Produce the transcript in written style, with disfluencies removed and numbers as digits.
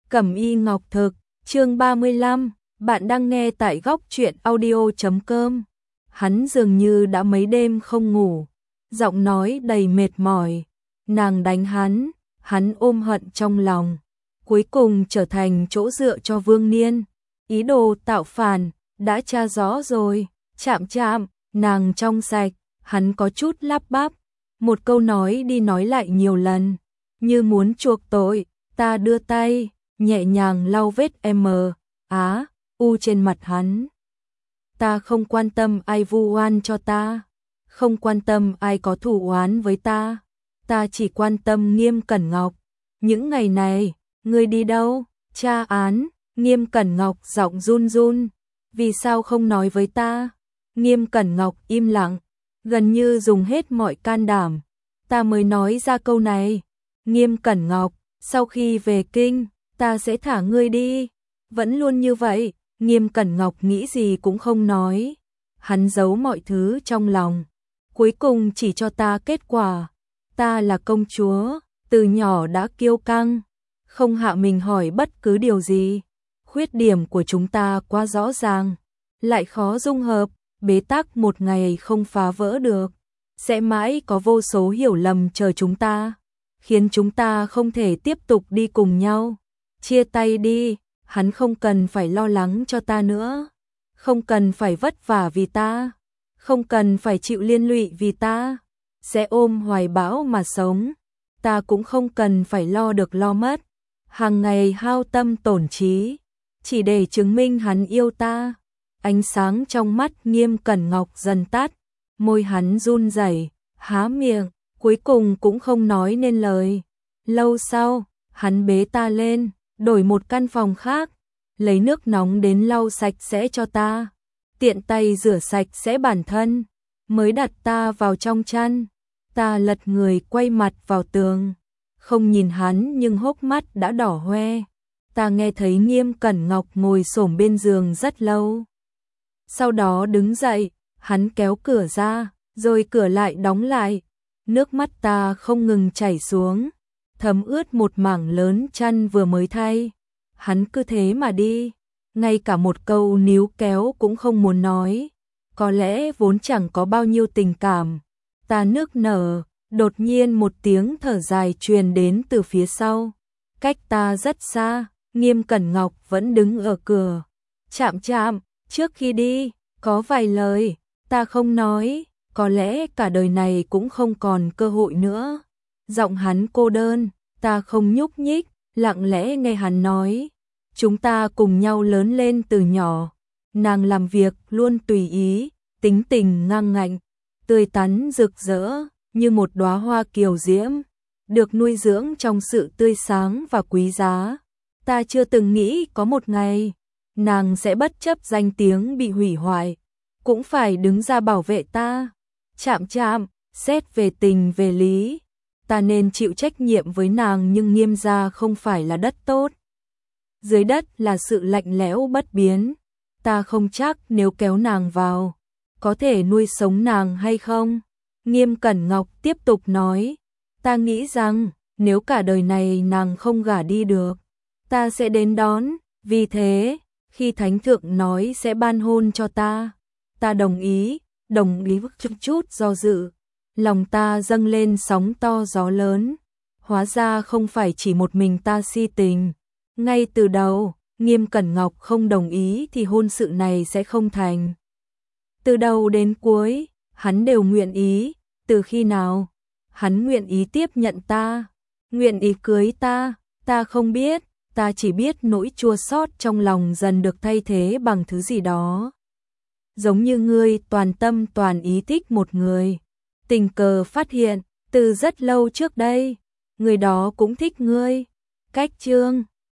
Cẩm Y Ngọc Thực, chương 35, bạn đang nghe tại góc truyện audio.com. Hắn dường như đã mấy đêm không ngủ, giọng nói đầy mệt mỏi. Nàng đánh hắn ôm hận trong lòng, cuối cùng trở thành chỗ dựa cho Vương Niên. Ý đồ tạo phản, đã tra rõ rồi, chạm, nàng trong sạch, hắn có chút lắp bắp. Một câu nói đi nói lại nhiều lần, như muốn chuộc tội. Ta đưa tay nhẹ nhàng lau vết u trên mặt hắn. Ta không quan tâm ai vu oan cho ta, không quan tâm ai có thù oán với ta chỉ quan tâm Nghiêm Cẩn Ngọc. Những ngày này, ngươi đi đâu? Tra án. Nghiêm Cẩn Ngọc giọng run run. Vì sao không nói với ta? Nghiêm Cẩn Ngọc im lặng, gần như dùng hết mọi can đảm. Ta mới nói ra câu này. Nghiêm Cẩn Ngọc, sau khi về kinh, ta sẽ thả ngươi đi. Vẫn luôn như vậy. Nghiêm Cẩn Ngọc nghĩ gì cũng không nói. Hắn giấu mọi thứ trong lòng, cuối cùng chỉ cho ta kết quả. Ta là công chúa, từ nhỏ đã kiêu căng, không hạ mình hỏi bất cứ điều gì. Khuyết điểm của chúng ta quá rõ ràng, lại khó dung hợp, bế tắc một ngày không phá vỡ được. Sẽ mãi có vô số hiểu lầm chờ chúng ta, khiến chúng ta không thể tiếp tục đi cùng nhau. Chia tay đi, hắn không cần phải lo lắng cho ta nữa, không cần phải vất vả vì ta, không cần phải chịu liên lụy vì ta, sẽ ôm hoài bão mà sống. Ta cũng không cần phải lo được lo mất, hàng ngày hao tâm tổn trí, chỉ để chứng minh hắn yêu ta. Ánh sáng trong mắt Nghiêm Cẩn Ngọc dần tắt, môi hắn run rẩy, há miệng, cuối cùng cũng không nói nên lời. Lâu sau, hắn bế ta lên, đổi một căn phòng khác, lấy nước nóng đến lau sạch sẽ cho ta, tiện tay rửa sạch sẽ bản thân, mới đặt ta vào trong chăn. Ta lật người quay mặt vào tường, không nhìn hắn nhưng hốc mắt đã đỏ hoe. Ta nghe thấy Nghiêm Cẩn Ngọc ngồi xổm bên giường rất lâu. Sau đó đứng dậy, hắn kéo cửa ra, rồi cửa lại đóng lại. Nước mắt ta không ngừng chảy xuống, thấm ướt một mảng lớn chăn vừa mới thay. Hắn cứ thế mà đi, ngay cả một câu níu kéo cũng không muốn nói. Có lẽ vốn chẳng có bao nhiêu tình cảm. Ta nức nở, đột nhiên một tiếng thở dài truyền đến từ phía sau. Cách ta rất xa, Nghiêm Cẩn Ngọc vẫn đứng ở cửa. Chạm, trước khi đi, có vài lời, ta không nói, có lẽ cả đời này cũng không còn cơ hội nữa. Giọng hắn cô đơn, ta không nhúc nhích, lặng lẽ nghe hắn nói. Chúng ta cùng nhau lớn lên từ nhỏ. Nàng làm việc luôn tùy ý, tính tình ngang ngạnh, tươi tắn rực rỡ, như một đóa hoa kiều diễm, được nuôi dưỡng trong sự tươi sáng và quý giá. Ta chưa từng nghĩ có một ngày, nàng sẽ bất chấp danh tiếng bị hủy hoại, cũng phải đứng ra bảo vệ ta. Chạm, xét về tình về lý, ta nên chịu trách nhiệm với nàng, nhưng Nghiêm gia không phải là đất tốt. Dưới đất là sự lạnh lẽo bất biến. Ta không chắc nếu kéo nàng vào, có thể nuôi sống nàng hay không. Nghiêm Cẩn Ngọc tiếp tục nói, ta nghĩ rằng nếu cả đời này nàng không gả đi được, ta sẽ đến đón. Vì thế, khi Thánh Thượng nói sẽ ban hôn cho ta đồng ý với chút do dự. Lòng ta dâng lên sóng to gió lớn. Hóa ra không phải chỉ một mình ta si tình. Ngay từ đầu, Nghiêm Cẩn Ngọc không đồng ý thì hôn sự này sẽ không thành. Từ đầu đến cuối, hắn đều nguyện ý. Từ khi nào hắn nguyện ý tiếp nhận ta, nguyện ý cưới ta, ta không biết. Ta chỉ biết nỗi chua xót trong lòng dần được thay thế bằng thứ gì đó. Giống như ngươi toàn tâm toàn ý thích một người, tình cờ phát hiện từ rất lâu trước đây, người đó cũng thích ngươi. Cách chương